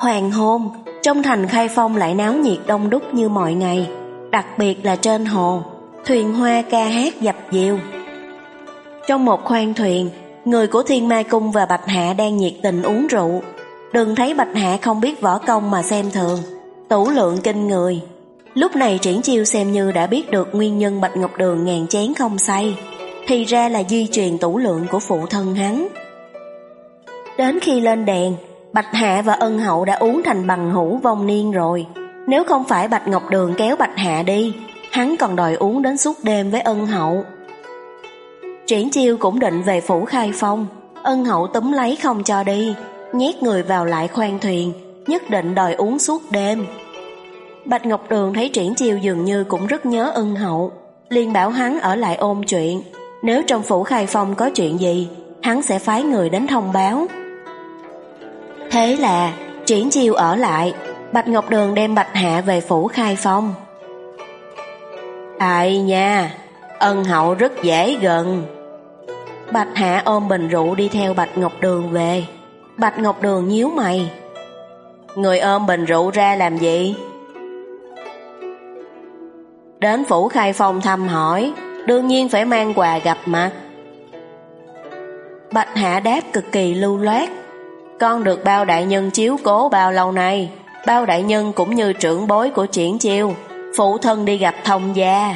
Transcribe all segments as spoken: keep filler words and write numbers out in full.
Hoàng hôn, trong thành Khai Phong lại náo nhiệt đông đúc như mọi ngày, đặc biệt là trên hồ, thuyền hoa ca hát dập dìu. Trong một khoang thuyền, người của Thiên Ma Cung và Bạch Hạ đang nhiệt tình uống rượu. Đừng thấy Bạch Hạ không biết võ công mà xem thường, tửu lượng kinh người. Lúc này Triển Chiêu xem như đã biết được nguyên nhân Bạch Ngọc Đường ngàn chén không say, thì ra là di truyền tửu lượng của phụ thân hắn. Đến khi lên đèn, Bạch Hạ và Ân Hậu đã uống thành bằng hữu vong niên rồi. Nếu không phải Bạch Ngọc Đường kéo Bạch Hạ đi, hắn còn đòi uống đến suốt đêm với Ân Hậu. Triển Chiêu cũng định về phủ Khai Phong, Ân Hậu túm lấy không cho đi, nhét người vào lại khoang thuyền, nhất định đòi uống suốt đêm. Bạch Ngọc Đường thấy Triển Chiêu dường như cũng rất nhớ Ân Hậu, liền bảo hắn ở lại ôm chuyện. Nếu trong phủ Khai Phong có chuyện gì, hắn sẽ phái người đến thông báo. Thế là Triển Chiêu ở lại, Bạch Ngọc Đường đem Bạch Hạ về phủ Khai Phong. Ai nha, Ân Hậu rất dễ gần. Bạch Hạ ôm bình rượu đi theo Bạch Ngọc Đường về. Bạch Ngọc Đường nhíu mày. Người ôm bình rượu ra làm gì? Đến phủ Khai Phong thăm hỏi, đương nhiên phải mang quà gặp mặt. Bạch Hạ đáp cực kỳ lưu loát. Con được Bao đại nhân chiếu cố bao lâu nay, Bao đại nhân cũng như trưởng bối của Triển Chiêu, phụ thân đi gặp thông gia.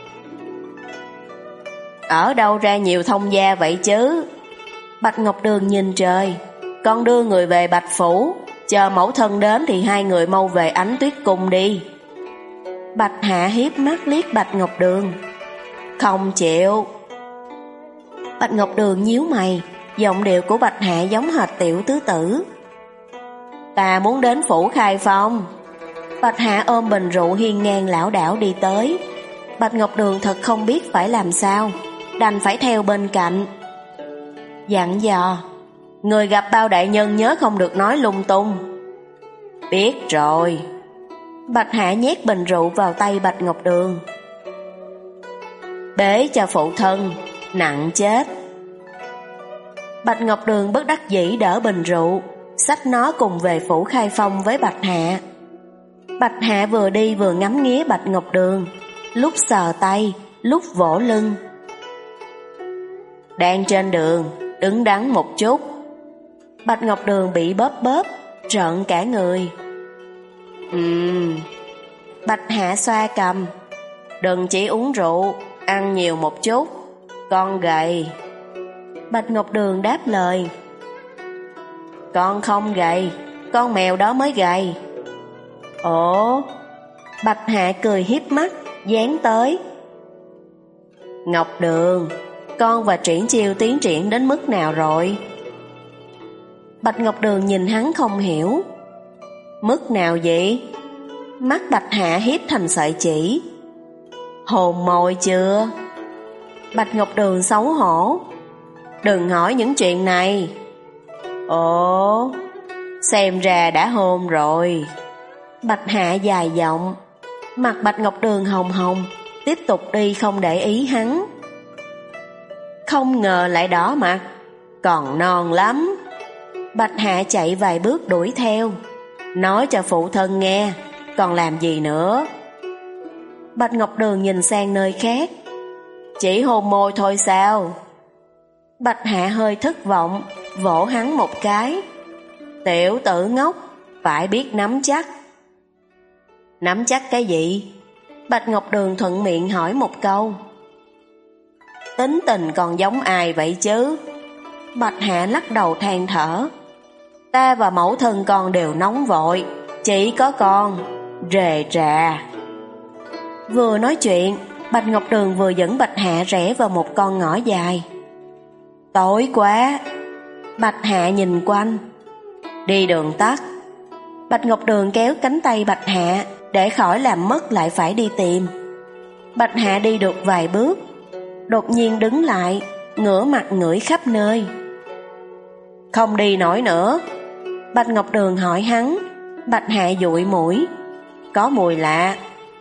Ở đâu ra nhiều thông gia vậy chứ? Bạch Ngọc Đường nhìn trời. Con đưa người về Bạch Phủ, chờ mẫu thân đến thì hai người mau về Ánh Tuyết Cung đi. Bạch Hạ hiếp mắt liếc Bạch Ngọc Đường. Không chịu. Bạch Ngọc Đường nhíu mày, giọng điệu của Bạch Hạ giống hệt Tiểu tứ tử. Ta muốn đến phủ Khai Phong. Bạch Hạ ôm bình rượu hiên ngang lảo đảo đi tới. Bạch Ngọc Đường thật không biết phải làm sao, đành phải theo bên cạnh. Dặn dò, người gặp Bao đại nhân nhớ không được nói lung tung. Biết rồi. Bạch Hạ nhét bình rượu vào tay Bạch Ngọc Đường. Bế cho phụ thân, nặng chết. Bạch Ngọc Đường bất đắc dĩ đỡ bình rượu, xách nó cùng về phủ Khai Phong với Bạch Hạ. Bạch Hạ vừa đi vừa ngắm nghía Bạch Ngọc Đường, lúc sờ tay, lúc vỗ lưng. Đang trên đường, đứng đắn một chút. Bạch Ngọc Đường bị bóp bóp, trợn cả người. Ừm. Bạch Hạ xoa cầm. Đừng chỉ uống rượu, ăn nhiều một chút, con gầy. Bạch Ngọc Đường đáp lời. Con không gầy, con mèo đó mới gầy. Ồ. Bạch Hạ cười hiếp mắt, dán tới. Ngọc Đường, con và Triển Chiêu tiến triển đến mức nào rồi? Bạch Ngọc Đường nhìn hắn không hiểu. Mức nào vậy? Mắt Bạch Hạ hiếp thành sợi chỉ. Hồn môi chưa? Bạch Ngọc Đường xấu hổ. Đừng hỏi những chuyện này. Ồ, xem ra đã hôn rồi. Bạch Hạ dài giọng. Mặt Bạch Ngọc Đường hồng hồng, tiếp tục đi không để ý hắn. Không ngờ lại đỏ mặt, còn non lắm. Bạch Hạ chạy vài bước đuổi theo. Nói cho phụ thân nghe, còn làm gì nữa? Bạch Ngọc Đường nhìn sang nơi khác. Chỉ hôn môi thôi sao? Bạch Hạ hơi thất vọng, vỗ hắn một cái. Tiểu tử ngốc, phải biết nắm chắc. Nắm chắc cái gì? Bạch Ngọc Đường thuận miệng hỏi một câu. Tính tình còn giống ai vậy chứ? Bạch Hạ lắc đầu than thở. Ta và mẫu thân con đều nóng vội, chỉ có con rề rà. Vừa nói chuyện, Bạch Ngọc Đường vừa dẫn Bạch Hạ rẽ vào một con ngõ dài. Tối quá. Bạch Hạ nhìn quanh. Đi đường tắt. Bạch Ngọc Đường kéo cánh tay Bạch Hạ để khỏi làm mất lại phải đi tìm. Bạch Hạ đi được vài bước, đột nhiên đứng lại, ngửa mặt ngửi khắp nơi. Không đi nổi nữa. Bạch Ngọc Đường hỏi hắn. Bạch Hạ dụi mũi. Có mùi lạ.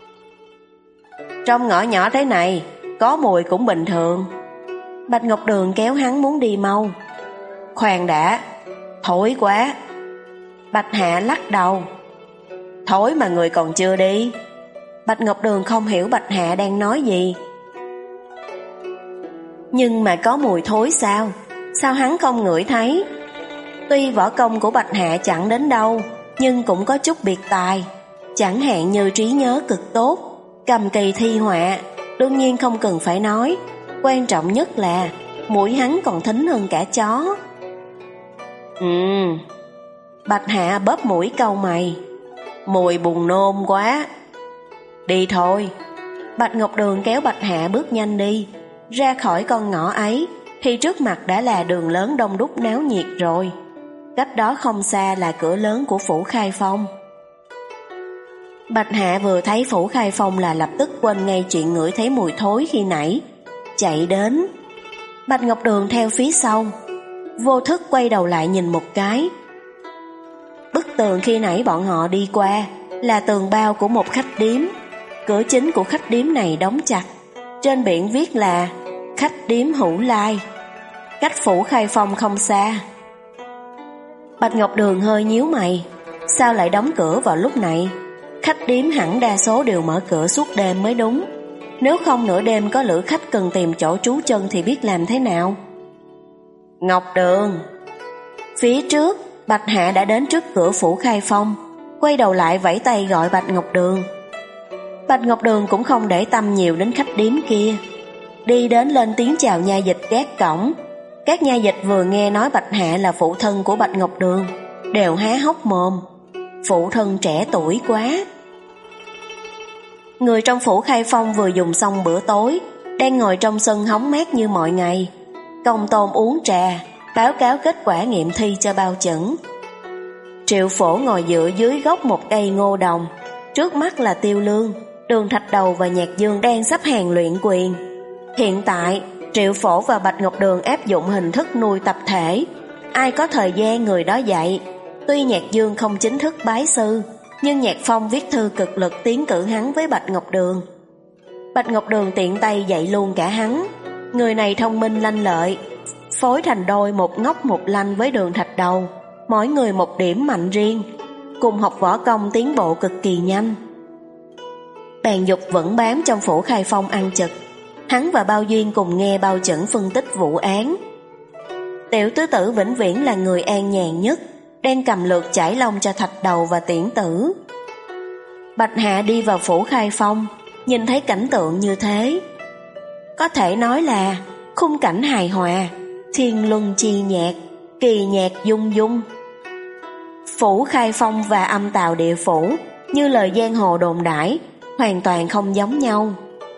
Trong ngõ nhỏ thế này, có mùi cũng bình thường. Bạch Ngọc Đường kéo hắn muốn đi mau. Khoan đã, thối quá. Bạch Hạ lắc đầu. Thối mà người còn chưa đi. Bạch Ngọc Đường không hiểu Bạch Hạ đang nói gì. Nhưng mà có mùi thối sao? Sao hắn không ngửi thấy? Tuy võ công của Bạch Hạ chẳng đến đâu, nhưng cũng có chút biệt tài. Chẳng hạn như trí nhớ cực tốt, cầm kỳ thi họa. Đương nhiên không cần phải nói. Quan trọng nhất là mũi hắn còn thính hơn cả chó. Ừm. Bạch Hạ bóp mũi cau mày. Mùi buồn nôn quá. Đi thôi. Bạch Ngọc Đường kéo Bạch Hạ bước nhanh đi. Ra khỏi con ngõ ấy thì trước mặt đã là đường lớn đông đúc náo nhiệt rồi. Cách đó không xa là cửa lớn của phủ Khai Phong. Bạch Hạ vừa thấy phủ Khai Phong là lập tức quên ngay chuyện ngửi thấy mùi thối khi nãy, chạy đến. Bạch Ngọc Đường theo phía sau, vô thức quay đầu lại nhìn một cái. Bức tường khi nãy bọn họ đi qua là tường bao của một khách điếm. Cửa chính của khách điếm này đóng chặt. Trên biển viết là khách điếm Hữu Lai, cách phủ Khai Phong không xa. Bạch Ngọc Đường hơi nhíu mày. Sao lại đóng cửa vào lúc này? Khách điếm hẳn đa số đều mở cửa suốt đêm mới đúng. Nếu không nửa đêm có lữ khách cần tìm chỗ trú chân thì biết làm thế nào? Ngọc Đường. Phía trước, Bạch Hạ đã đến trước cửa phủ Khai Phong, quay đầu lại vẫy tay gọi Bạch Ngọc Đường. Bạch Ngọc Đường cũng không để tâm nhiều đến khách điếm kia, đi đến lên tiếng chào nha dịch gác cổng. Các nha dịch vừa nghe nói Bạch Hạ là phụ thân của Bạch Ngọc Đường đều há hốc mồm. Phụ thân trẻ tuổi quá. Người trong phủ Khai Phong vừa dùng xong bữa tối, đang ngồi trong sân hóng mát như mọi ngày. Công tôn uống trà, báo cáo kết quả nghiệm thi cho Bao Chẩn. Triệu Phổ ngồi dựa dưới gốc một cây ngô đồng. Trước mắt là Tiêu Lương, Đường Thạch Đầu và Nhạc Dương đang sắp hàng luyện quyền. Hiện tại, Triệu Phổ và Bạch Ngọc Đường áp dụng hình thức nuôi tập thể. Ai có thời gian người đó dạy. Tuy Nhạc Dương không chính thức bái sư, nhưng Nhạc Phong viết thư cực lực tiến cử hắn với Bạch Ngọc Đường. Bạch Ngọc Đường tiện tay dạy luôn cả hắn. Người này thông minh lanh lợi, phối thành đôi một ngốc một lanh với Đường Thạch Đầu, mỗi người một điểm mạnh riêng, cùng học võ công tiến bộ cực kỳ nhanh. Bàn Dục vẫn bám trong phủ Khai Phong ăn trực. Hắn và Bao Duyên cùng nghe Bao Chẩn phân tích vụ án. Tiểu tứ tử vĩnh viễn là người an nhàn nhất, đang cầm lược chải lông cho Thạch Đầu và Tiễn Tử. Bạch Hạ đi vào phủ Khai Phong, nhìn thấy cảnh tượng như thế, có thể nói là khung cảnh hài hòa, thiên luân chi nhạc, kỳ nhạc dung dung. Phủ Khai Phong và Âm Tào Địa Phủ, như lời giang hồ đồn đãi, hoàn toàn không giống nhau.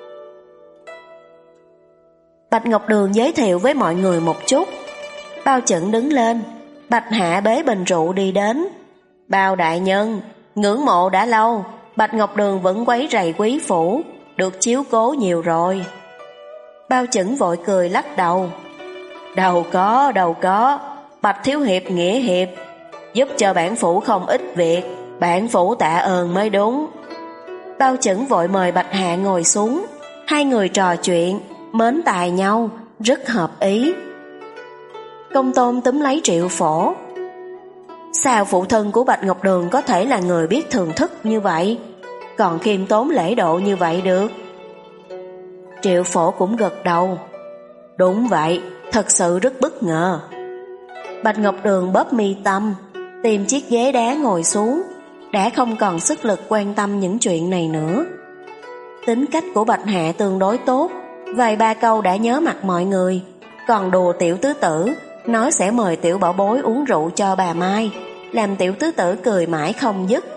Bạch Ngọc Đường giới thiệu với mọi người một chút. Bao Chẩn đứng lên, Bạch Hạ bế bình rượu đi đến. Bao đại nhân, ngưỡng mộ đã lâu, Bạch Ngọc Đường vẫn quấy rầy quý phủ, được chiếu cố nhiều rồi. Bao Chẩn vội cười lắc đầu. Đâu có, đâu có, Bạch thiếu hiệp nghĩa hiệp, giúp cho bản phủ không ít việc, bản phủ tạ ơn mới đúng. Bao Chẩn vội mời Bạch Hạ ngồi xuống. Hai người trò chuyện, mến tài nhau, rất hợp ý. Công tôn túm lấy Triệu Phổ. Sao phụ thân của Bạch Ngọc Đường có thể là người biết thưởng thức như vậy, còn khiêm tốn lễ độ như vậy được? Triệu Phổ cũng gật đầu. Đúng vậy, thật sự rất bất ngờ. Bạch Ngọc Đường bóp mi tâm, tìm chiếc ghế đá ngồi xuống, đã không còn sức lực quan tâm những chuyện này nữa. Tính cách của Bạch Hạ tương đối tốt, vài ba câu đã nhớ mặt mọi người, còn đùa tiểu tứ tử, nói sẽ mời tiểu bảo bối uống rượu cho bà Mai, làm tiểu tứ tử cười mãi không dứt.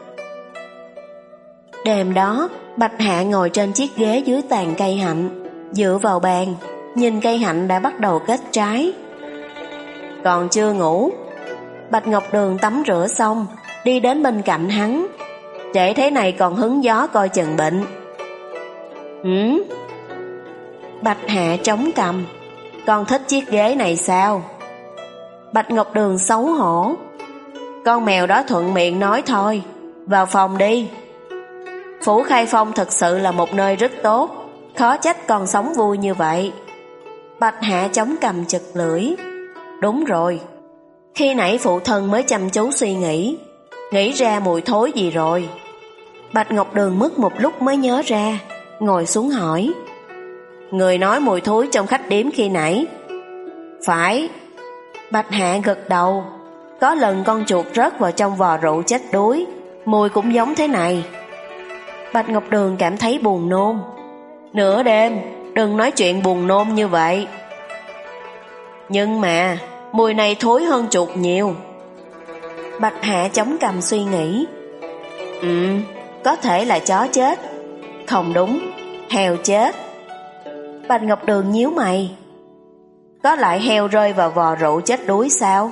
Đêm đó, Bạch Hạ ngồi trên chiếc ghế dưới tàn cây hạnh, dựa vào bàn, nhìn cây hạnh đã bắt đầu kết trái. Còn chưa ngủ. Bạch Ngọc Đường tắm rửa xong, đi đến bên cạnh hắn. Trễ thế này còn hứng gió coi chừng bệnh. Hửm? Bạch Hạ chống cằm. Con thích chiếc ghế này sao? Bạch Ngọc Đường xấu hổ. Con mèo đó thuận miệng nói thôi, vào phòng đi. Phủ Khai Phong thực sự là một nơi rất tốt, khó trách con sống vui như vậy. Bạch Hạ chống cằm chực lưỡi. Đúng rồi, khi nãy phụ thân mới chăm chú suy nghĩ, nghĩ ra mùi thối gì rồi. Bạch Ngọc Đường mất một lúc mới nhớ ra, ngồi xuống hỏi. Người nói mùi thối trong khách điếm khi nãy. Phải. Bạch Hạ gật đầu. Có lần con chuột rớt vào trong vò rượu chết đuối, mùi cũng giống thế này. Bạch Ngọc Đường cảm thấy buồn nôn. Nửa đêm, đừng nói chuyện buồn nôn như vậy. Nhưng mà, mùi này thối hơn chuột nhiều. Bạch Hạ chống cằm suy nghĩ. Ừ, có thể là chó chết. Không đúng, heo chết. Bạch Ngọc Đường nhíu mày. Có lại heo rơi vào vò rượu chết đuối sao?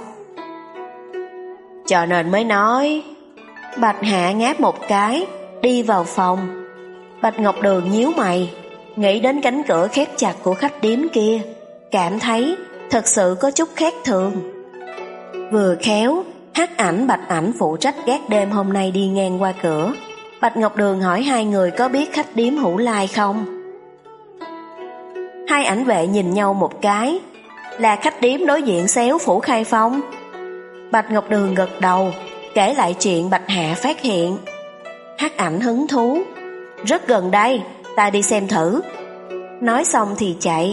Cho nên mới nói. Bạch Hạ ngáp một cái, đi vào phòng. Bạch Ngọc Đường nhíu mày, nghĩ đến cánh cửa khép chặt của khách điếm kia, cảm thấy thật sự có chút khác thường. Vừa khéo, Hắc Ảnh Bạch Ảnh phụ trách gác đêm hôm nay đi ngang qua cửa. Bạch Ngọc Đường hỏi hai người có biết khách điếm Hữu Lai không. Hai ảnh vệ nhìn nhau một cái. Là khách điếm đối diện xéo Phủ Khai Phong. Bạch Ngọc Đường gật đầu, kể lại chuyện Bạch Hạ phát hiện. Hắc Ảnh hứng thú. Rất gần đây, ta đi xem thử. Nói xong thì chạy.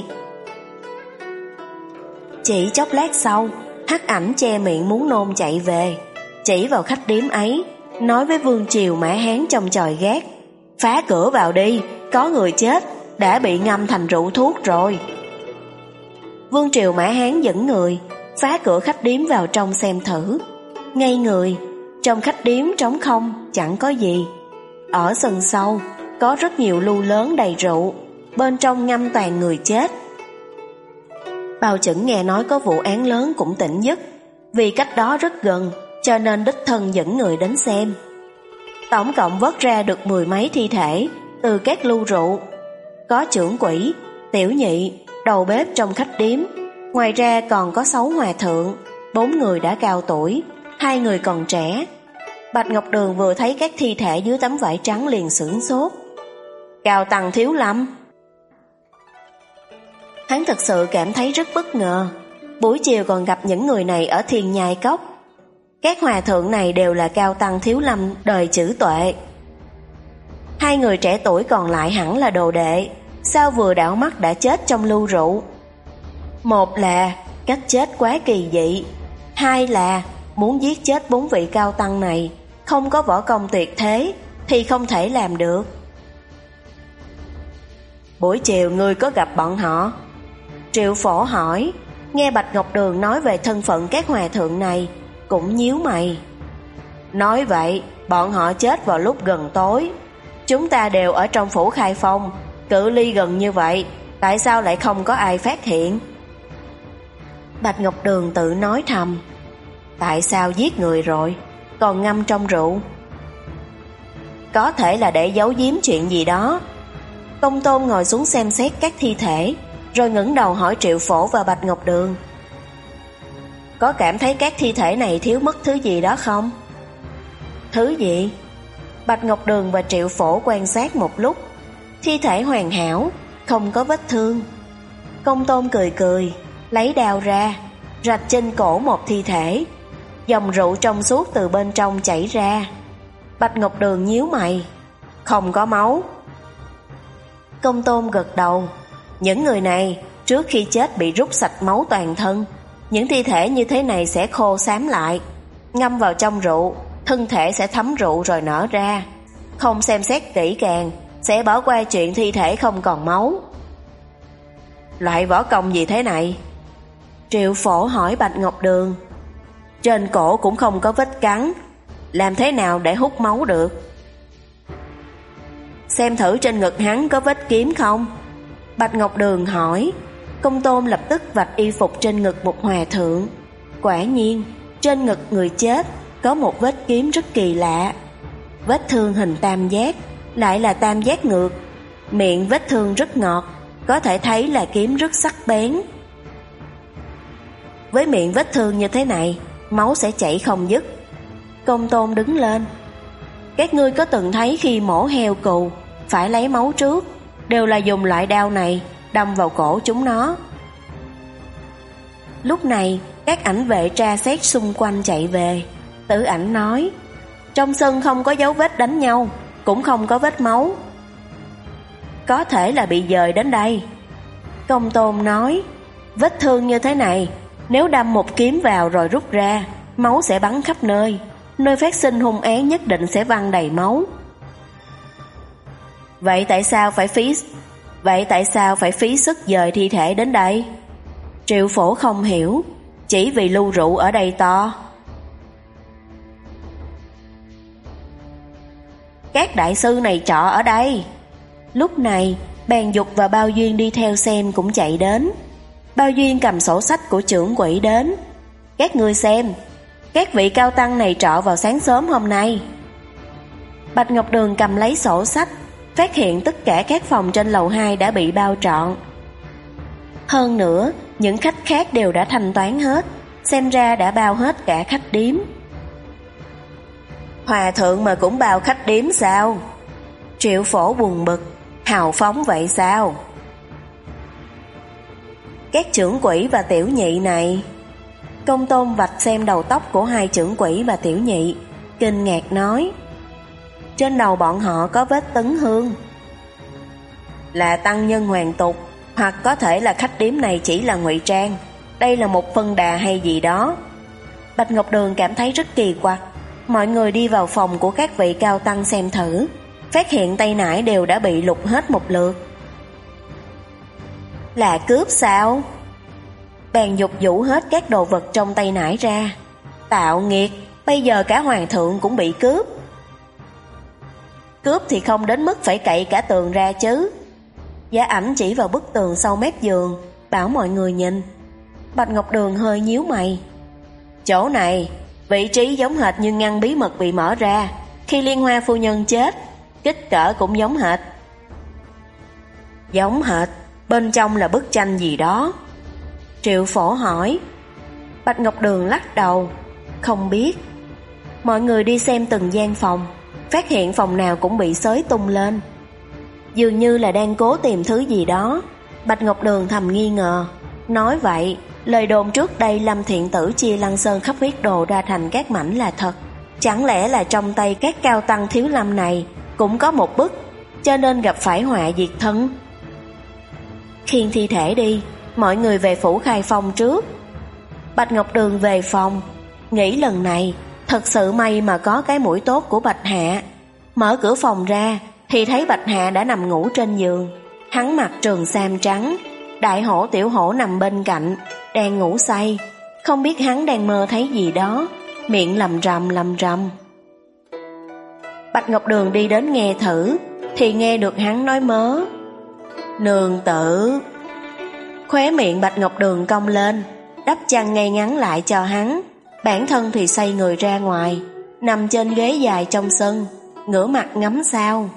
Chỉ chốc lát sau, Hắc Ảnh che miệng muốn nôn chạy về, chỉ vào khách điếm ấy, nói với Vương Triều Mã Hán trong chòi gác. Phá cửa vào đi, có người chết, đã bị ngâm thành rượu thuốc rồi. Vương Triều Mã Hán dẫn người phá cửa khách điếm vào trong xem thử. Ngay người, trong khách điếm trống không, chẳng có gì. Ở sân sau có rất nhiều lu lớn đầy rượu, bên trong ngâm toàn người chết. Bao Chẩn nghe nói có vụ án lớn cũng tỉnh giấc, vì cách đó rất gần, cho nên đích thân dẫn người đến xem. Tổng cộng vớt ra được mười mấy thi thể từ các lu rượu. Có trưởng quỹ, tiểu nhị, đầu bếp trong khách điếm. Ngoài ra còn có sáu hòa thượng, bốn người đã cao tuổi, hai người còn trẻ. Bạch Ngọc Đường vừa thấy các thi thể dưới tấm vải trắng liền sửng sốt. Cao Tăng Thiếu Lâm. Hắn thật sự cảm thấy rất bất ngờ. Buổi chiều còn gặp những người này ở Thiên Nhai Cốc. Các hòa thượng này đều là Cao Tăng Thiếu Lâm đời chữ tuệ. Hai người trẻ tuổi còn lại hẳn là đồ đệ, sao vừa đảo mắt đã chết trong lưu rượu. Một là cách chết quá kỳ dị, hai là muốn giết chết bốn vị cao tăng này, không có võ công tuyệt thế thì không thể làm được. Buổi chiều ngươi có gặp bọn họ? Triệu Phổ hỏi. Nghe Bạch Ngọc Đường nói về thân phận các hòa thượng này, cũng nhíu mày. Nói vậy, bọn họ chết vào lúc gần tối. Chúng ta đều ở trong Phủ Khai Phong, cự ly gần như vậy, tại sao lại không có ai phát hiện? Bạch Ngọc Đường tự nói thầm. Tại sao giết người rồi, còn ngâm trong rượu? Có thể là để giấu giếm chuyện gì đó. Công Tôn ngồi xuống xem xét các thi thể, rồi ngẩng đầu hỏi Triệu Phổ và Bạch Ngọc Đường. Có cảm thấy các thi thể này thiếu mất thứ gì đó không? Thứ gì? Bạch Ngọc Đường và Triệu Phổ quan sát một lúc. Thi thể hoàn hảo, không có vết thương. Công Tôn cười cười, lấy đao ra, rạch trên cổ một thi thể. Dòng rượu trong suốt từ bên trong chảy ra. Bạch Ngọc Đường nhíu mày. Không có máu. Công Tôn gật đầu. Những người này trước khi chết bị rút sạch máu toàn thân. Những thi thể như thế này sẽ khô xám lại, ngâm vào trong rượu, thân thể sẽ thấm rượu rồi nở ra. Không xem xét kỹ càng, sẽ bỏ qua chuyện thi thể không còn máu. Loại võ công gì thế này? Triệu Phổ hỏi Bạch Ngọc Đường. Trên cổ cũng không có vết cắn, làm thế nào để hút máu được? Xem thử trên ngực hắn có vết kiếm không? Bạch Ngọc Đường hỏi. Công Tôn lập tức vạch y phục trên ngực một hòa thượng. Quả nhiên, trên ngực người chết có một vết kiếm rất kỳ lạ. Vết thương hình tam giác, lại là tam giác ngược. Miệng vết thương rất ngọt, có thể thấy là kiếm rất sắc bén. Với miệng vết thương như thế này, máu sẽ chảy không dứt. Công Tôn đứng lên. Các ngươi có từng thấy khi mổ heo cừu phải lấy máu trước, đều là dùng loại đao này đâm vào cổ chúng nó. Lúc này các ảnh vệ tra xét xung quanh chạy về. Tử Ảnh nói. Trong sân không có dấu vết đánh nhau, cũng không có vết máu. Có thể là bị dời đến đây. Công tôn nói, vết thương như thế này, nếu đâm một kiếm vào rồi rút ra, máu sẽ bắn khắp nơi, nơi phát sinh hung án nhất định sẽ văng đầy máu. Vậy tại sao phải phí Vậy tại sao phải phí sức dời thi thể đến đây? Triệu Phổ không hiểu, chỉ vì lưu rượu ở đây to. Các đại sư này trọ ở đây. Lúc này, Bàn Dục và Bao Duyên đi theo xem cũng chạy đến. Bao Duyên cầm sổ sách của trưởng quỹ đến. Các ngươi xem, các vị cao tăng này trọ vào sáng sớm hôm nay. Bạch Ngọc Đường cầm lấy sổ sách, phát hiện tất cả các phòng trên lầu hai đã bị bao trọn. Hơn nữa, những khách khác đều đã thanh toán hết, xem ra đã bao hết cả khách điếm. Hòa thượng mà cũng bao khách điếm sao? Triệu Phổ buồn bực, hào phóng vậy sao? Các trưởng quỹ và tiểu nhị này. Công tôn vạch xem đầu tóc của hai trưởng quỹ và tiểu nhị, kinh ngạc nói, trên đầu bọn họ có vết tấn hương. Là tăng nhân hoàn tục, hoặc có thể là khách điếm này chỉ là ngụy trang, đây là một phân đà hay gì đó. Bạch Ngọc Đường cảm thấy rất kỳ quặc. Mọi người đi vào phòng của các vị cao tăng xem thử, phát hiện tay nải đều đã bị lục hết một lượt. Là cướp sao? Bàn Dục vũ hết các đồ vật trong tay nải ra. Tạo nghiệt, bây giờ cả hoàng thượng cũng bị cướp. Cướp thì không đến mức phải cậy cả tường ra chứ. Giá Ảnh chỉ vào bức tường sau mép giường, bảo mọi người nhìn. Bạch Ngọc Đường hơi nhíu mày. Chỗ này, vị trí giống hệt như ngăn bí mật bị mở ra khi Liên Hoa phu nhân chết, kích cỡ cũng giống hệt. Giống hệt, bên trong là bức tranh gì đó. Triệu Phổ hỏi. Bạch Ngọc Đường lắc đầu, không biết. Mọi người đi xem từng gian phòng, phát hiện phòng nào cũng bị xới tung lên, dường như là đang cố tìm thứ gì đó. Bạch Ngọc Đường thầm nghi ngờ. Nói vậy, lời đồn trước đây Lâm Thiện Tử chia Lăng Sơn khắp huyết đồ ra thành các mảnh là thật. Chẳng lẽ là trong tay các cao tăng thiếu lâm này cũng có một bức, cho nên gặp phải họa diệt thân? Khiêng thi thể đi, mọi người về phủ Khai Phong trước. Bạch Ngọc Đường về phòng, nghĩ lần này thật sự may mà có cái mũi tốt của Bạch Hạ. Mở cửa phòng ra thì thấy Bạch Hạ đã nằm ngủ trên giường. Hắn mặc trường sam trắng, Đại Hổ Tiểu Hổ nằm bên cạnh, đang ngủ say. Không biết hắn đang mơ thấy gì đó, miệng lầm rầm lầm rầm. Bạch Ngọc Đường đi đến nghe thử, thì nghe được hắn nói mớ. Nương tử. Khóe miệng Bạch Ngọc Đường cong lên, đắp chăn ngay ngắn lại cho hắn. Bản thân thì xoay người ra ngoài, nằm trên ghế dài trong sân, ngửa mặt ngắm sao.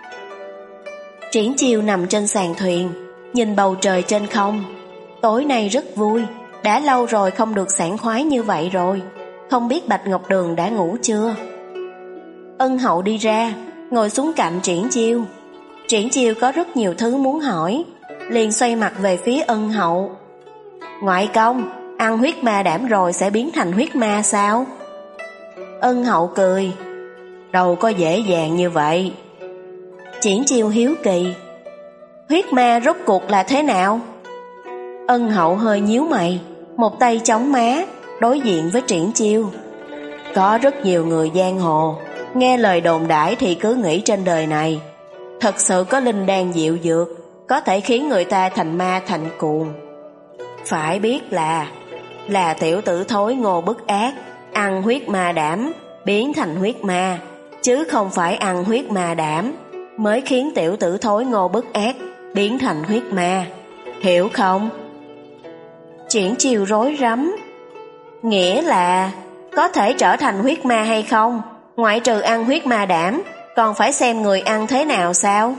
Triển Chiêu nằm trên sàn thuyền, nhìn bầu trời trên không. Tối nay rất vui, đã lâu rồi không được sảng khoái như vậy rồi. Không biết Bạch Ngọc Đường đã ngủ chưa? Ân Hậu đi ra, ngồi xuống cạnh Triển Chiêu. Triển Chiêu có rất nhiều thứ muốn hỏi, liền xoay mặt về phía Ân Hậu. Ngoại công, ăn huyết ma đảm rồi sẽ biến thành huyết ma sao? Ân Hậu cười. Đâu có dễ dàng như vậy. Triển Chiêu hiếu kỳ. Huyết ma rốt cuộc là thế nào? Ân Hậu hơi nhíu mày, một tay chống má, đối diện với Triển Chiêu. Có rất nhiều người giang hồ, nghe lời đồn đãi thì cứ nghĩ trên đời này thật sự có linh đan diệu dược, có thể khiến người ta thành ma thành cuồng. Phải biết là Là tiểu tử thối Ngô Bức Ác ăn huyết ma đảm biến thành huyết ma, chứ không phải ăn huyết ma đảm mới khiến tiểu tử thối Ngô Bức Ác biến thành huyết ma, hiểu không? Triển Chiêu rối rắm. Nghĩa là có thể trở thành huyết ma hay không, ngoại trừ ăn huyết ma đảm, còn phải xem người ăn thế nào sao?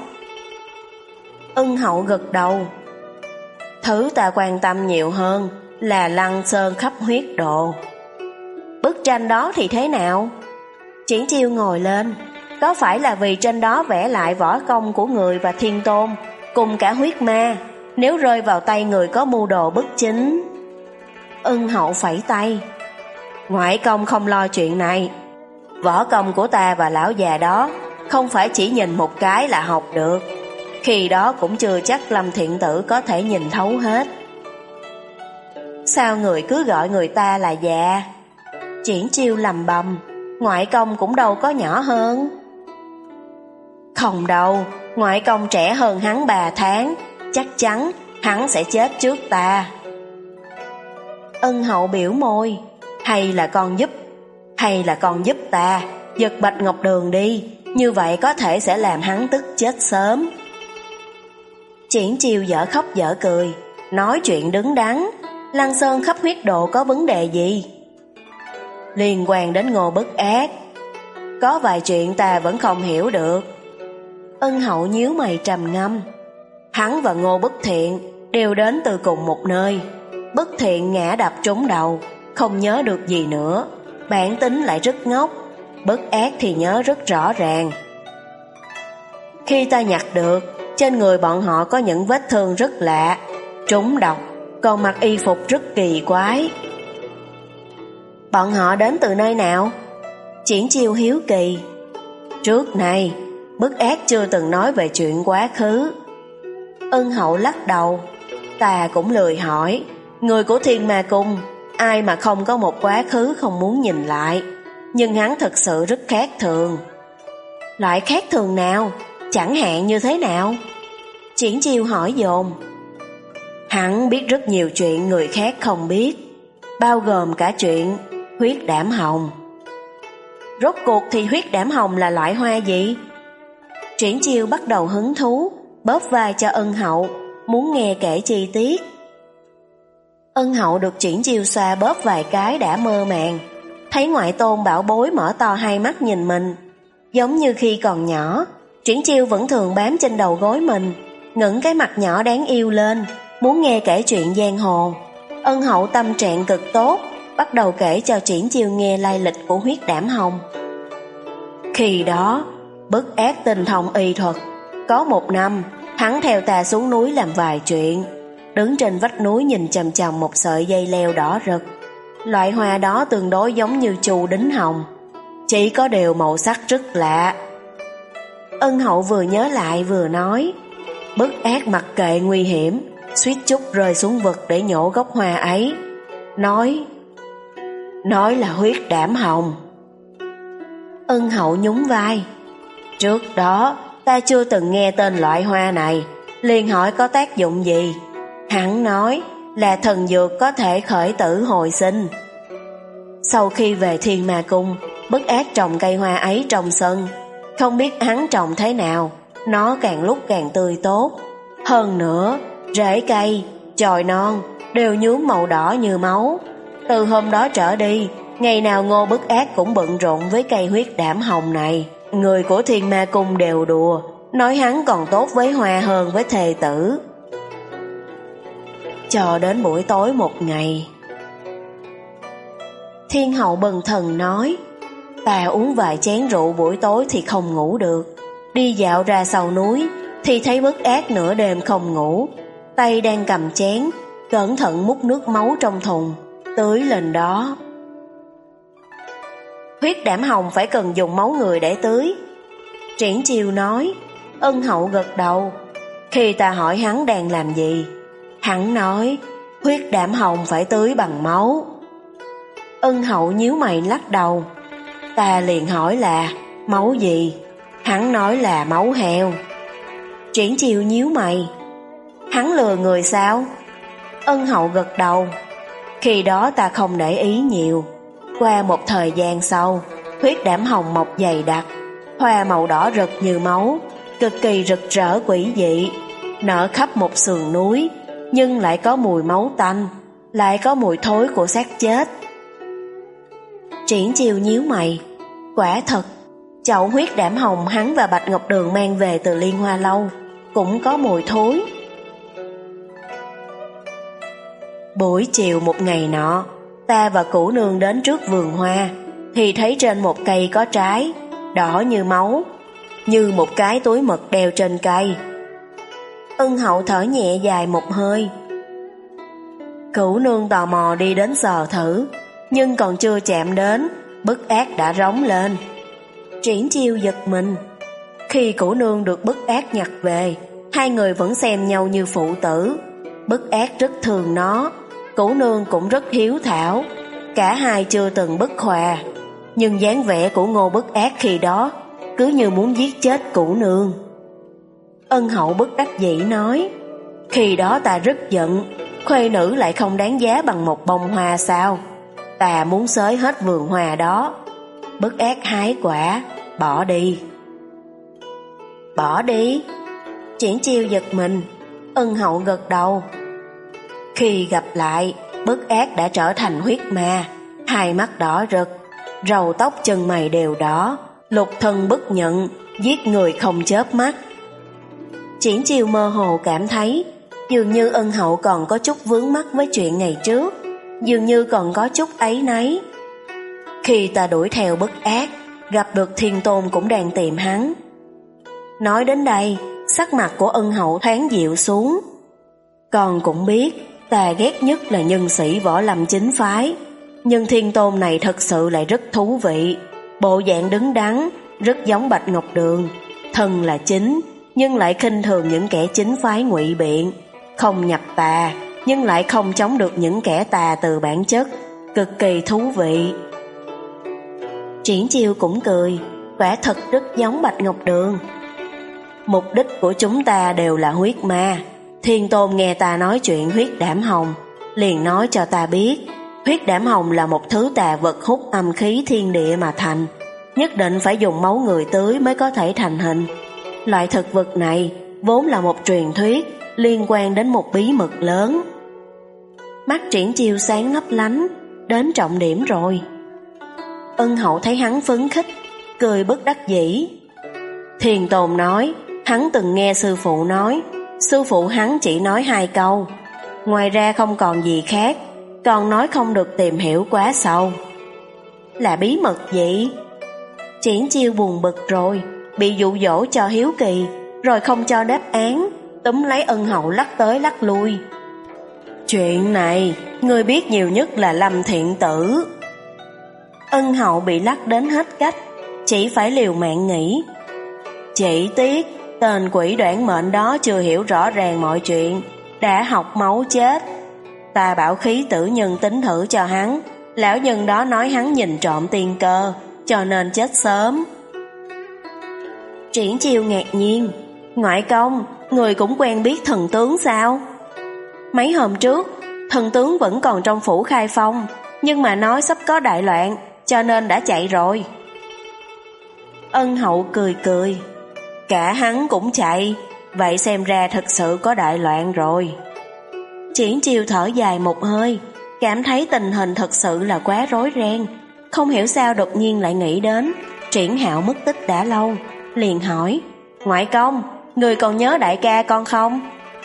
Ân Hậu gật đầu. Thứ ta quan tâm nhiều hơn là Lăng Sơn khắp huyết đồ. Bức tranh đó thì thế nào? Triển Chiêu ngồi lên. Có phải là vì trên đó vẽ lại võ công của người và thiên tôn, cùng cả huyết ma, nếu rơi vào tay người có mưu đồ bất chính? Ân Hậu phẩy tay. Ngoại công không lo chuyện này. Võ công của ta và lão già đó không phải chỉ nhìn một cái là học được. Khi đó cũng chưa chắc Lâm Thiện Tử có thể nhìn thấu hết. Sao người cứ gọi người ta là già? Triển Chiêu lầm bầm, ngoại công cũng đâu có nhỏ hơn. Không đâu, ngoại công trẻ hơn hắn ba tháng, chắc chắn hắn sẽ chết trước ta. Ân Hậu biểu môi, hay là con giúp, hay là con giúp ta, giật Bạch Ngọc Đường đi, như vậy có thể sẽ làm hắn tức chết sớm. Triển Chiêu dở khóc dở cười, nói chuyện đứng đắn, Lăng Sơn khắp huyết độ có vấn đề gì? Liên quan đến Ngô Bất Ác, có vài chuyện ta vẫn không hiểu được. Ân Hậu nhíu mày trầm ngâm. Hắn và Ngô Bất Thiện đều đến từ cùng một nơi. Bất Thiện ngã đập trúng đầu, không nhớ được gì nữa, bản tính lại rất ngốc. Bất Ác thì nhớ rất rõ ràng. Khi ta nhặt được, trên người bọn họ có những vết thương rất lạ, trúng độc, còn mặc y phục rất kỳ quái. Bọn họ đến từ nơi nào? Triển Chiêu hiếu kỳ. Trước này, Bất Ác chưa từng nói về chuyện quá khứ. Ân Hậu lắc đầu. Ta cũng lười hỏi. Người của Thiên Ma Cung, ai mà không có một quá khứ không muốn nhìn lại. Nhưng hắn thật sự rất khác thường. Loại khác thường nào? Chẳng hạn như thế nào? Triển Chiêu hỏi dồn. Hắn biết rất nhiều chuyện người khác không biết, bao gồm cả chuyện huyết đảm hồng. Rốt cuộc thì huyết đảm hồng là loại hoa gì? Triển Chiêu bắt đầu hứng thú, bóp vai cho Ân Hậu, muốn nghe kể chi tiết. Ân Hậu được Triển Chiêu xoa bóp vài cái đã mơ màng, thấy ngoại tôn bảo bối mở to hai mắt nhìn mình. Giống như khi còn nhỏ, Triển Chiêu vẫn thường bám trên đầu gối mình, ngẩng cái mặt nhỏ đáng yêu lên, muốn nghe kể chuyện giang hồ. Ân Hậu tâm trạng cực tốt, bắt đầu kể cho Triển Chiêu nghe lai lịch của huyết đảm hồng. Khi đó, Bất Ác tinh thông y thuật. Có một năm, hắn theo ta xuống núi làm vài chuyện, đứng trên vách núi nhìn chằm chằm một sợi dây leo đỏ rực. Loại hoa đó tương đối giống như chu đính hồng, chỉ có điều màu sắc rất lạ. Ân Hậu vừa nhớ lại vừa nói. Bất Ác mặc kệ nguy hiểm, suýt chút rơi xuống vực để nhổ gốc hoa ấy. Nói Nói là huyết đảm hồng. Ân Hậu nhún vai. Trước đó ta chưa từng nghe tên loại hoa này, liền hỏi có tác dụng gì. Hắn nói là thần dược có thể khởi tử hồi sinh. Sau khi về Thiên Ma Cung, Bất Ác trồng cây hoa ấy trong sân. Không biết hắn trồng thế nào, nó càng lúc càng tươi tốt. Hơn nữa, rễ cây, chồi non đều nhuốm màu đỏ như máu. Từ hôm đó trở đi, ngày nào Ngô Bất Ác cũng bận rộn với cây huyết đảm hồng này. Người của Thiên Ma Cung đều đùa, nói hắn còn tốt với hoa hơn với thê tử. Cho đến buổi tối một ngày, Thiên Hậu bần thần nói, ta uống vài chén rượu buổi tối thì không ngủ được. Đi dạo ra sau núi thì thấy Bất Ác nửa đêm không ngủ, tay đang cầm chén, cẩn thận múc nước máu trong thùng, tưới lên đó. Huyết đảm hồng phải cần dùng máu người để tưới. Triển Chiêu nói. Ân Hậu gật đầu. Khi ta hỏi hắn đang làm gì, hắn nói huyết đảm hồng phải tưới bằng máu. Ân Hậu nhíu mày lắc đầu. Ta liền hỏi là máu gì, hắn nói là máu heo. Triển Chiêu nhíu mày. Hắn lừa người sao? Ân Hậu gật đầu. Khi đó ta không để ý nhiều. Qua một thời gian sau, huyết đảm hồng mọc dày đặc, hoa màu đỏ rực như máu, cực kỳ rực rỡ quỷ dị, nở khắp một sườn núi, nhưng lại có mùi máu tanh, lại có mùi thối của xác chết. Triển Chiêu nhíu mày. Quả thật, chậu huyết đảm hồng hắn và Bạch Ngọc Đường mang về từ Liên Hoa Lâu cũng có mùi thối. Buổi chiều một ngày nọ, ta và Cửu Nương đến trước vườn hoa, thì thấy trên một cây có trái, đỏ như máu, như một cái túi mật đeo trên cây. Ân Hậu thở nhẹ dài một hơi. Cửu Nương tò mò đi đến sờ thử, nhưng còn chưa chạm đến, Bất Ác đã rống lên. Triển Chiêu giật mình. Khi Cửu Nương được Bất Ác nhặt về, hai người vẫn xem nhau như phụ tử. Bất Ác rất thương nó, Cửu Nương cũng rất hiếu thảo. Cả hai chưa từng bất hòa, nhưng dáng vẻ của Ngô Bất Ác khi đó cứ như muốn giết chết Cửu Nương. Ân Hậu bất đắc dĩ nói, khi đó ta rất giận, khuê nữ lại không đáng giá bằng một bông hoa sao? Ta muốn xới hết vườn hoa đó. Bất Ác hái quả, bỏ đi. Bỏ đi? Triển Chiêu giật mình. Ân Hậu gật đầu. Khi gặp lại, Bất Ác đã trở thành huyết ma, hai mắt đỏ rực, râu tóc chân mày đều đỏ, lục thân bất nhận, giết người không chớp mắt. Triển Chiêu mơ hồ cảm thấy dường như Ân Hậu còn có chút vướng mắc với chuyện ngày trước, dường như còn có chút áy náy. Khi ta đuổi theo Bất Ác, gặp được Thiên Tôn cũng đang tìm hắn. Nói đến đây, sắc mặt của Ân Hậu thoáng dịu xuống. Con cũng biết ta ghét nhất là nhân sĩ võ lâm chính phái, nhưng Thiên Tôn này thật sự lại rất thú vị. Bộ dạng đứng đắn, rất giống Bạch Ngọc Đường. Thân là chính, nhưng lại khinh thường những kẻ chính phái ngụy biện. Không nhập tà, nhưng lại không chống được những kẻ tà từ bản chất. Cực kỳ thú vị. Triển Chiêu cũng cười, quả thật rất giống Bạch Ngọc Đường. Mục đích của chúng ta đều là huyết ma. Thiên Tôn nghe ta nói chuyện huyết đảm hồng, liền nói cho ta biết, huyết đảm hồng là một thứ tà vật hút âm khí thiên địa mà thành, nhất định phải dùng máu người tưới mới có thể thành hình. Loại thực vật này vốn là một truyền thuyết liên quan đến một bí mật lớn. Mắt Triển Chiêu sáng lấp lánh, đến trọng điểm rồi. Ân Hậu thấy hắn phấn khích, cười bất đắc dĩ. Thiên Tôn nói, hắn từng nghe sư phụ nói, sư phụ hắn chỉ nói hai câu, ngoài ra không còn gì khác, còn nói không được tìm hiểu quá sâu. Là bí mật gì? Triển Chiêu buồn bực rồi, bị dụ dỗ cho hiếu kỳ, rồi không cho đáp án, túm lấy Ân Hậu lắc tới lắc lui. Chuyện này, người biết nhiều nhất là Lâm Thiện Tử. Ân Hậu bị lắc đến hết cách, chỉ phải liều mạng nghĩ. Chỉ tiếc, tên quỷ đoản mệnh đó chưa hiểu rõ ràng mọi chuyện, đã học máu chết. Ta bảo khí tử nhân tính thử cho hắn, lão nhân đó nói hắn nhìn trộm tiên cơ, cho nên chết sớm. Triển Chiêu ngạc nhiên, ngoại công, người cũng quen biết thần tướng sao? Mấy hôm trước, thần tướng vẫn còn trong phủ Khai Phong, nhưng mà nói sắp có đại loạn, cho nên đã chạy rồi. Ân Hậu cười cười, cả hắn cũng chạy, vậy xem ra thật sự có đại loạn rồi. Triển Chiêu thở dài một hơi, cảm thấy tình hình thật sự là quá rối ren, không hiểu sao đột nhiên lại nghĩ đến Triển Hạo mất tích đã lâu, liền hỏi, ngoại công, người còn nhớ đại ca con không?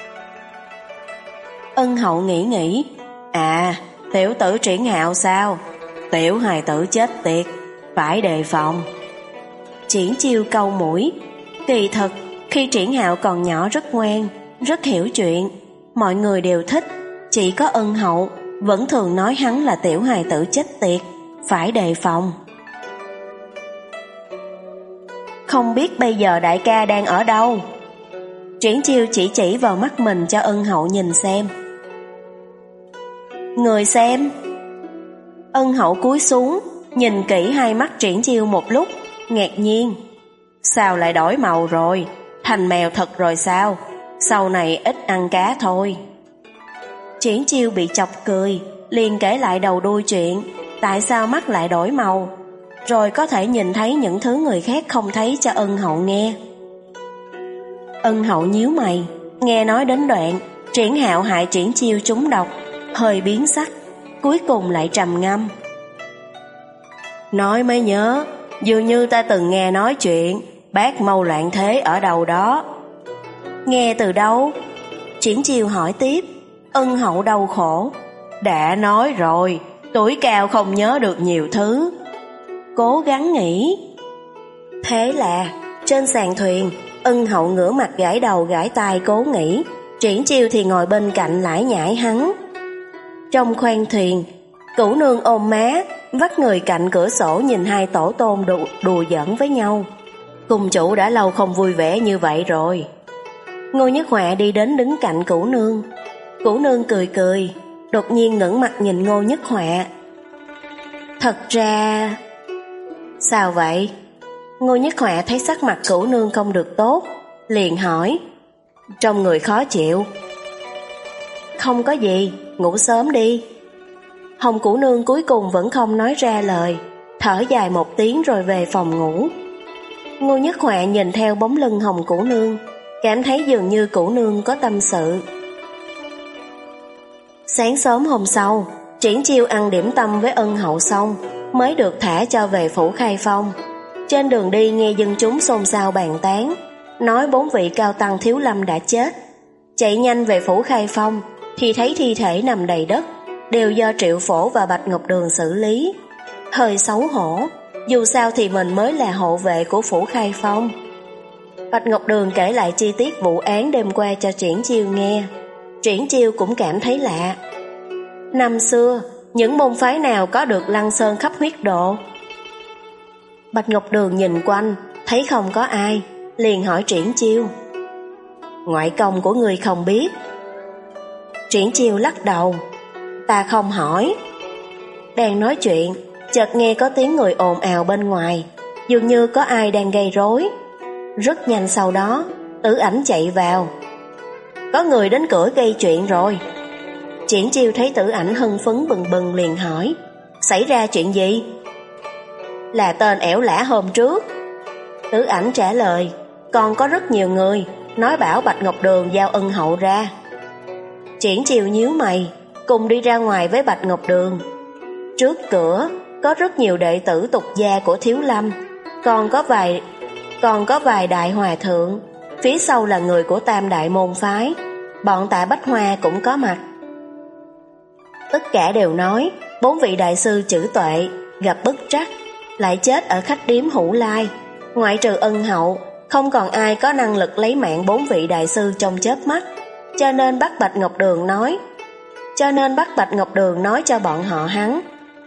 Ân Hậu nghĩ nghĩ, à, tiểu tử Triển Hạo sao? Tiểu hài tử chết tiệt, phải đề phòng. Triển Chiêu câu mũi, kỳ thật khi Triển Hạo còn nhỏ rất ngoan, rất hiểu chuyện, mọi người đều thích, chỉ có Ân Hậu vẫn thường nói hắn là tiểu hài tử chết tiệt, phải đề phòng. Không biết bây giờ đại ca đang ở đâu? Triển Chiêu chỉ chỉ vào mắt mình cho Ân Hậu nhìn xem. Người xem. Ân Hậu cúi xuống, nhìn kỹ hai mắt Triển Chiêu một lúc, ngạc nhiên. Sao lại đổi màu rồi? Thành mèo thật rồi sao? Sau này ít ăn cá thôi. Triển Chiêu bị chọc cười, liền kể lại đầu đuôi chuyện, tại sao mắt lại đổi màu, rồi có thể nhìn thấy những thứ người khác không thấy cho Ân Hậu nghe. Ân Hậu nhíu mày, nghe nói đến đoạn Triển Hạo hại Triển Chiêu trúng độc, hơi biến sắc, cuối cùng lại trầm ngâm. Nói mới nhớ, dường như ta từng nghe nói chuyện bát mâu loạn thế ở đâu đó. Nghe từ đâu? Triển Chiêu hỏi tiếp. Ân Hậu đau khổ, đã nói rồi, tuổi cao không nhớ được nhiều thứ. Cố gắng nghĩ. Thế là trên sàn thuyền, Ân Hậu ngửa mặt gãi đầu gãi tai cố nghĩ, Triển Chiêu thì ngồi bên cạnh lải nhải hắn. Trong khoang thuyền, Cửu Nương ôm má, vắt người cạnh cửa sổ nhìn hai tổ tôm đùa, đùa giỡn với nhau. Cung chủ đã lâu không vui vẻ như vậy rồi. Ngô Nhất Họa đi đến đứng cạnh Cửu Nương. Cửu Nương cười cười, đột nhiên ngẩng mặt nhìn Ngô Nhất Họa. Thật ra... Sao vậy? Ngô Nhất Họa thấy sắc mặt Cửu Nương không được tốt, liền hỏi. Trong người khó chịu. Không có gì, ngủ sớm đi. Hồng Cửu Nương cuối cùng vẫn không nói ra lời, thở dài một tiếng rồi về phòng ngủ. Ngô Nhất Họa nhìn theo bóng lưng Hồng Cửu Nương, cảm thấy dường như Cửu Nương có tâm sự. Sáng sớm hôm sau, Triển Chiêu ăn điểm tâm với Ân Hậu xong mới được thả cho về phủ Khai Phong. Trên đường đi nghe dân chúng xôn xao bàn tán, nói bốn vị cao tăng Thiếu Lâm đã chết. Chạy nhanh về phủ Khai Phong thì thấy thi thể nằm đầy đất, đều do Triệu Phổ và Bạch Ngọc Đường xử lý. Hơi xấu hổ, dù sao thì mình mới là hộ vệ của phủ Khai Phong. Bạch Ngọc Đường kể lại chi tiết vụ án đêm qua cho Triển Chiêu nghe. Triển Chiêu cũng cảm thấy lạ. Năm xưa, những môn phái nào có được Lăng Sơn khắp huyết độ? Bạch Ngọc Đường nhìn quanh, thấy không có ai, liền hỏi Triển Chiêu. Ngoại công của người không biết. Triển Chiêu lắc đầu. Ta không hỏi. Đang nói chuyện, chợt nghe có tiếng người ồn ào bên ngoài, dường như có ai đang gây rối. Rất nhanh sau đó, Tử Ảnh chạy vào. Có người đến cửa gây chuyện rồi. Triển Chiêu thấy Tử Ảnh hưng phấn bừng bừng liền hỏi. Xảy ra chuyện gì? Là tên ẻo lả hôm trước. Tử Ảnh trả lời. Còn có rất nhiều người nói bảo Bạch Ngọc Đường giao Ân Hậu ra. Triển Chiêu nhíu mày, cùng đi ra ngoài với Bạch Ngọc Đường. Trước cửa có rất nhiều đệ tử tục gia của Thiếu Lâm, còn có vài còn có vài đại hòa thượng. Phía sau là người của Tam đại môn phái. Bọn Tạ Bách Hoa cũng có mặt. Tất cả đều nói bốn vị đại sư chữ tuệ gặp bất trắc, lại chết ở khách điếm Hữu Lai. Ngoại trừ Ân Hậu, không còn ai có năng lực lấy mạng bốn vị đại sư trong chớp mắt. Cho nên bắt Bạch Ngọc Đường nói Cho nên bắt Bạch Ngọc Đường nói cho bọn họ hắn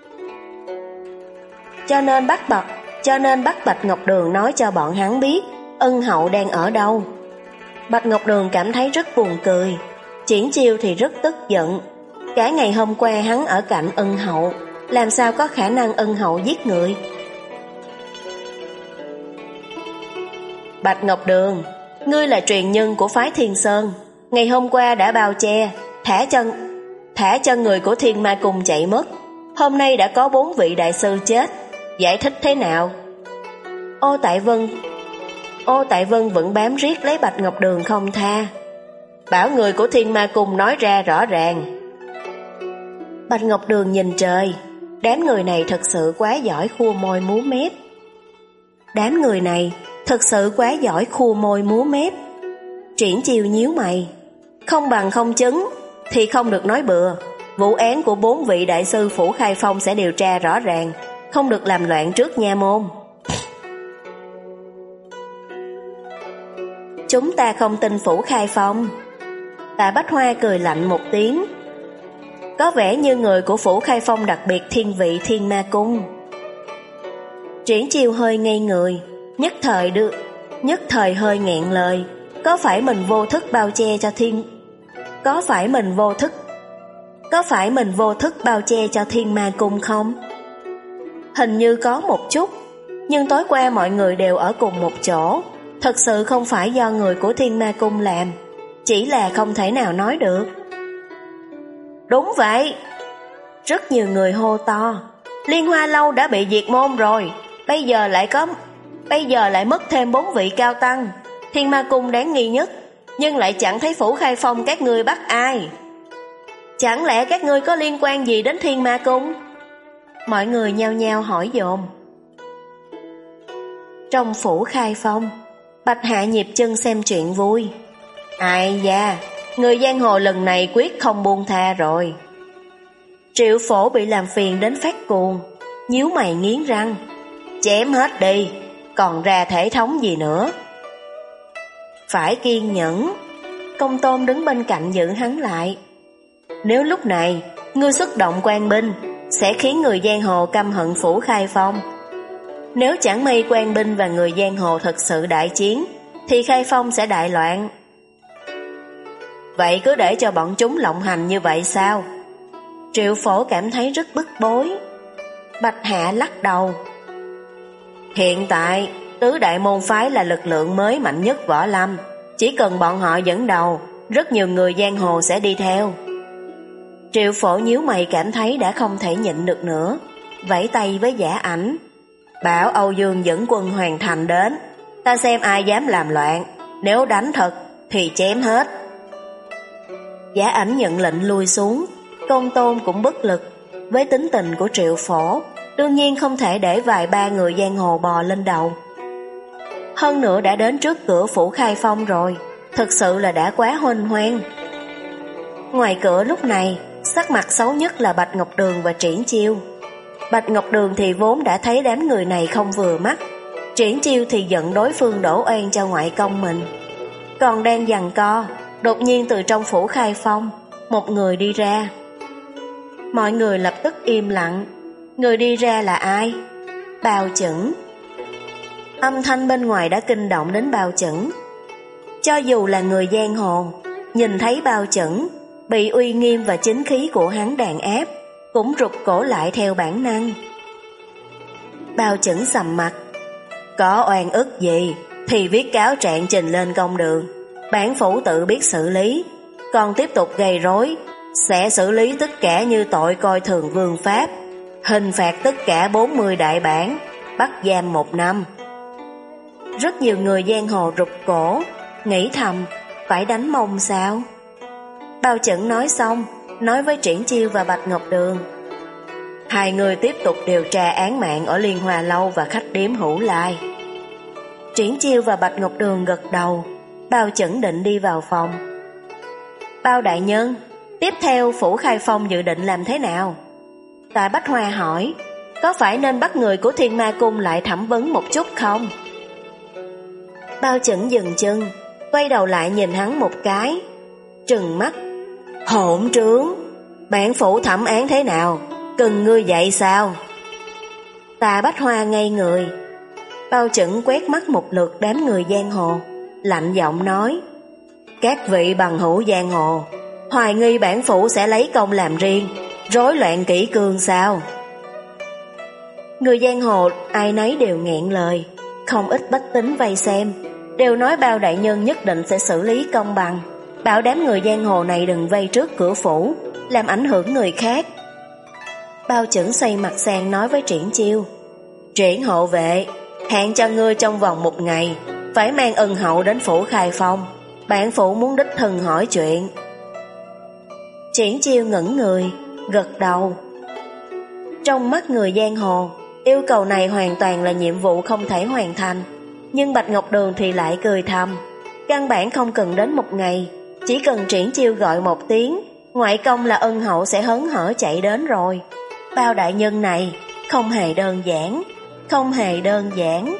Cho nên bắt Bạch Cho nên bắt Bạch Ngọc Đường nói cho bọn hắn biết Ân Hậu đang ở đâu. Bạch Ngọc Đường cảm thấy rất buồn cười. Triển Chiêu thì rất tức giận. Cả ngày hôm qua hắn ở cạnh Ân Hậu, làm sao có khả năng Ân Hậu giết người? Bạch Ngọc Đường, ngươi là truyền nhân của phái Thiên Sơn, ngày hôm qua đã bao che, thả cho thả cho người của Thiên Ma Cung chạy mất. Hôm nay đã có bốn vị đại sư chết, giải thích thế nào? Ô Tại Vân Ô Tại Vân vẫn bám riết lấy Bạch Ngọc Đường không tha, bảo người của Thiên Ma Cung nói ra rõ ràng. Bạch Ngọc Đường nhìn trời, đám người này thật sự quá giỏi khua môi múa mép. Đám người này thật sự quá giỏi khua môi múa mép. Triển Chiêu nhíu mày. Không bằng không chứng thì không được nói bừa. Vụ án của bốn vị đại sư phủ Khai Phong sẽ điều tra rõ ràng, không được làm loạn trước nha môn. Chúng ta không tin phủ Khai Phong. Tạ Bách Hoa cười lạnh một tiếng. Có vẻ như người của phủ Khai Phong đặc biệt thiên vị Thiên Ma Cung. Triển Chiêu hơi ngây người, nhất thời đưa, nhất thời hơi nghẹn lời. Có phải mình vô thức bao che cho thiên Có phải mình vô thức Có phải mình vô thức bao che cho Thiên Ma Cung không? Hình như có một chút. Nhưng tối qua mọi người đều ở cùng một chỗ. Thật sự không phải do người của Thiên Ma Cung làm, chỉ là không thể nào nói được. Đúng vậy. Rất nhiều người hô to. Liên Hoa Lâu đã bị diệt môn rồi, Bây giờ lại có Bây giờ lại mất thêm bốn vị cao tăng. Thiên Ma Cung đáng nghi nhất, nhưng lại chẳng thấy phủ Khai Phong các ngươi bắt ai. Chẳng lẽ các ngươi có liên quan gì đến Thiên Ma Cung? Mọi người nhao nhao hỏi dồn. Trong phủ Khai Phong, Bạch Hạ nhịp chân xem chuyện vui. Ai da, người giang hồ lần này quyết không buông tha rồi. Triệu Phổ bị làm phiền đến phát cuồng, nhíu mày nghiến răng. Chém hết đi, còn ra thể thống gì nữa. Phải kiên nhẫn. Công Tôn đứng bên cạnh giữ hắn lại. Nếu lúc này ngươi xuất động quan binh, sẽ khiến người giang hồ căm hận Phủ Khai Phong. Nếu chẳng may quan binh và người giang hồ thực sự đại chiến, thì Khai Phong sẽ đại loạn. Vậy cứ để cho bọn chúng lộng hành như vậy sao? Triệu Phổ cảm thấy rất bức bối. Bạch Hạ lắc đầu. Hiện tại, tứ đại môn phái là lực lượng mới mạnh nhất võ lâm. Chỉ cần bọn họ dẫn đầu, rất nhiều người giang hồ sẽ đi theo. Triệu Phổ nhíu mày cảm thấy đã không thể nhịn được nữa, vẫy tay với Giả Ảnh. Bảo Âu Dương dẫn quân hoàn thành đến, ta xem ai dám làm loạn, nếu đánh thật thì chém hết. Giả Ảnh nhận lệnh lui xuống, Công Tôn cũng bất lực. Với tính tình của Triệu Phổ, đương nhiên không thể để vài ba người giang hồ bò lên đầu. Hơn nữa đã đến trước cửa Phủ Khai Phong rồi, thực sự là đã quá huênh hoang. Ngoài cửa lúc này, sắc mặt xấu nhất là Bạch Ngọc Đường và Triển Chiêu. Bạch Ngọc Đường thì vốn đã thấy đám người này không vừa mắt, Triển Chiêu thì giận đối phương đổ oan cho ngoại công mình. Còn đang giằng co, đột nhiên từ trong Phủ Khai Phong, một người đi ra. Mọi người lập tức im lặng. Người đi ra là ai? Bao Chẩn. Âm thanh bên ngoài đã kinh động đến Bao Chẩn. Cho dù là người giang hồ, nhìn thấy Bao Chẩn, bị uy nghiêm và chính khí của hắn đàn áp, cũng rụt cổ lại theo bản năng. Bao Chẩn sầm mặt. Có oan ức gì thì viết cáo trạng trình lên công đường, bản phủ tự biết xử lý. Còn tiếp tục gây rối, sẽ xử lý tất cả như tội coi thường vương pháp, hình phạt tất cả bốn mươi đại bản, bắt giam một năm. Rất nhiều người giang hồ rụt cổ, nghĩ thầm, phải đánh mông sao? Bao Chẩn nói xong, nói với Triển Chiêu và Bạch Ngọc Đường. Hai người tiếp tục điều tra án mạng ở Liên Hoa Lâu và khách điếm Hữu Lai. Triển Chiêu và Bạch Ngọc Đường gật đầu. Bao Chẩn định đi vào phòng. Bao đại nhân, tiếp theo Phủ Khai Phong dự định làm thế nào? Tạ Bách Hoa hỏi, có phải nên bắt người của Thiên Ma Cung lại thẩm vấn một chút không? Bao Chẩn dừng chân, quay đầu lại nhìn hắn một cái, trừng mắt. Hỗn trướng, bản phủ thẩm án thế nào, cần ngươi dạy sao? Tạ Bách Hoa ngây người. Bao Chẩn quét mắt một lượt đám người giang hồ, lạnh giọng nói, các vị bằng hữu giang hồ, hoài nghi bản phủ sẽ lấy công làm riêng, rối loạn kỷ cương sao? Người giang hồ ai nấy đều nghẹn lời, không ít bách tính vây xem, đều nói Bao đại nhân nhất định sẽ xử lý công bằng, bảo đám người giang hồ này đừng vây trước cửa phủ, làm ảnh hưởng người khác. Bao Chẩn xoay mặt sang nói với Triển Chiêu, Triển hộ vệ, hẹn cho ngươi trong vòng một ngày, phải mang ân hậu đến Phủ Khai Phong, bản phủ muốn đích thân hỏi chuyện. Triển Chiêu ngẩn người, gật đầu. Trong mắt người giang hồ, yêu cầu này hoàn toàn là nhiệm vụ không thể hoàn thành, nhưng Bạch Ngọc Đường thì lại cười thầm, căn bản không cần đến một ngày, chỉ cần Triển Chiêu gọi một tiếng, ngoại công là ân hậu sẽ hớn hở chạy đến rồi. Bao đại nhân này không hề đơn giản, không hề đơn giản.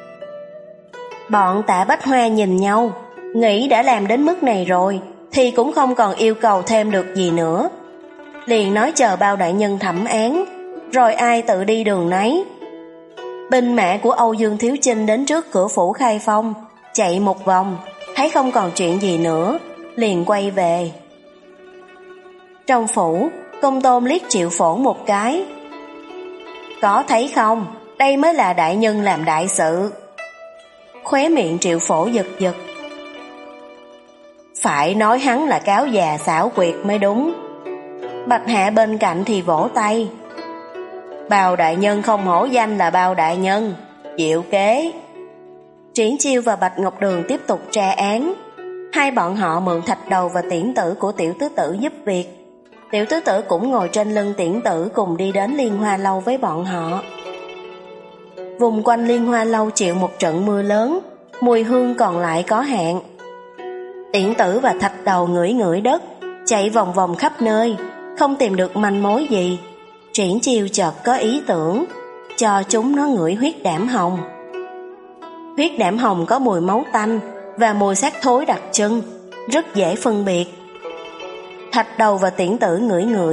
Bọn Tạ Bách Hoa nhìn nhau, nghĩ đã làm đến mức này rồi thì cũng không còn yêu cầu thêm được gì nữa, liền nói chờ Bao đại nhân thẩm án, rồi ai tự đi đường nấy. Binh mã của Âu Dương Thiếu Chinh đến trước cửa Phủ Khai Phong, chạy một vòng, thấy không còn chuyện gì nữa, liền quay về. Trong phủ, Công Tôn liếc Triệu Phổ một cái. Có thấy không, đây mới là đại nhân làm đại sự. Khóe miệng Triệu Phổ giật giật. Phải nói hắn là cáo già xảo quyệt mới đúng. Bạch Hạ bên cạnh thì vỗ tay. Bao đại nhân không hổ danh là Bao đại nhân, diệu kế. Triển Chiêu và Bạch Ngọc Đường tiếp tục tra án. Hai bọn họ mượn thạch đầu và tiễn tử của tiểu tứ tử giúp việc. Tiểu tứ tử cũng ngồi trên lưng tiễn tử cùng đi đến Liên Hoa Lâu với bọn họ. Vùng quanh Liên Hoa Lâu chịu một trận mưa lớn, mùi hương còn lại có hạn. Tiễn tử và thạch đầu ngửi ngửi đất, chạy vòng vòng khắp nơi, không tìm được manh mối gì. Triển Chiêu chợt có ý tưởng, cho chúng nó ngửi huyết đảm hồng. Huyết đảm hồng có mùi máu tanh và mùi xác thối đặc trưng, rất dễ phân biệt. Thạch đầu và tiễn tử ngửi ngửi,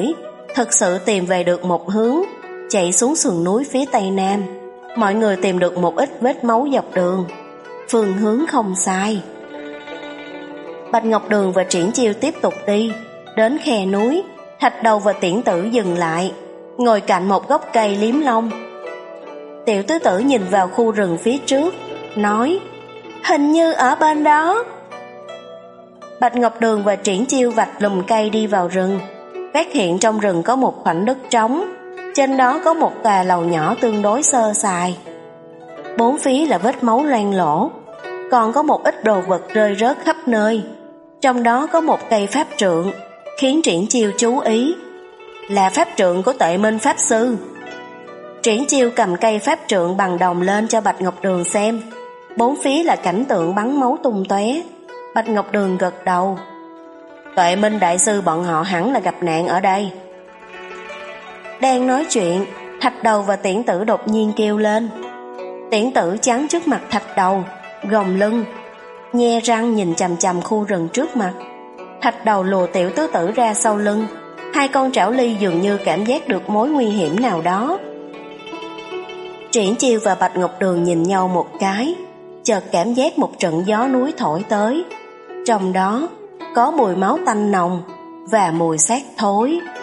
thực sự tìm về được một hướng, chạy xuống sườn núi phía tây nam. Mọi người tìm được một ít vết máu dọc đường, phương hướng không sai. Bạch Ngọc Đường và Triển Chiêu tiếp tục đi, đến khe núi, Thạch Đầu và Tiễn Tử dừng lại, ngồi cạnh một gốc cây liếm lông. Tiểu tứ tử nhìn vào khu rừng phía trước, nói: hình như ở bên đó. Bạch Ngọc Đường và Triển Chiêu vạch lùm cây đi vào rừng, phát hiện trong rừng có một khoảnh đất trống, trên đó có một tòa lầu nhỏ tương đối sơ sài. Bốn phía là vết máu loang lổ, còn có một ít đồ vật rơi rớt khắp nơi. Trong đó có một cây pháp trượng, khiến Triển Chiêu chú ý. Là pháp trượng của Tuệ Minh Pháp Sư. Triển Chiêu cầm cây pháp trượng bằng đồng lên cho Bạch Ngọc Đường xem. Bốn phía là cảnh tượng bắn máu tung tóe. Bạch Ngọc Đường gật đầu. Tuệ Minh Đại Sư bọn họ hẳn là gặp nạn ở đây. Đang nói chuyện, Thạch Đầu và Tiễn Tử đột nhiên kêu lên. Tiễn Tử chắn trước mặt Thạch Đầu, gồng lưng, nhe răng nhìn chằm chằm khu rừng trước mặt. Thạch Đầu lùa Tiểu tứ tử ra sau lưng. Hai con trảo ly dường như cảm giác được mối nguy hiểm nào đó. Triển Chiêu và Bạch Ngọc Đường nhìn nhau một cái, chợt cảm giác một trận gió núi thổi tới. Trong đó có mùi máu tanh nồng và mùi xác thối.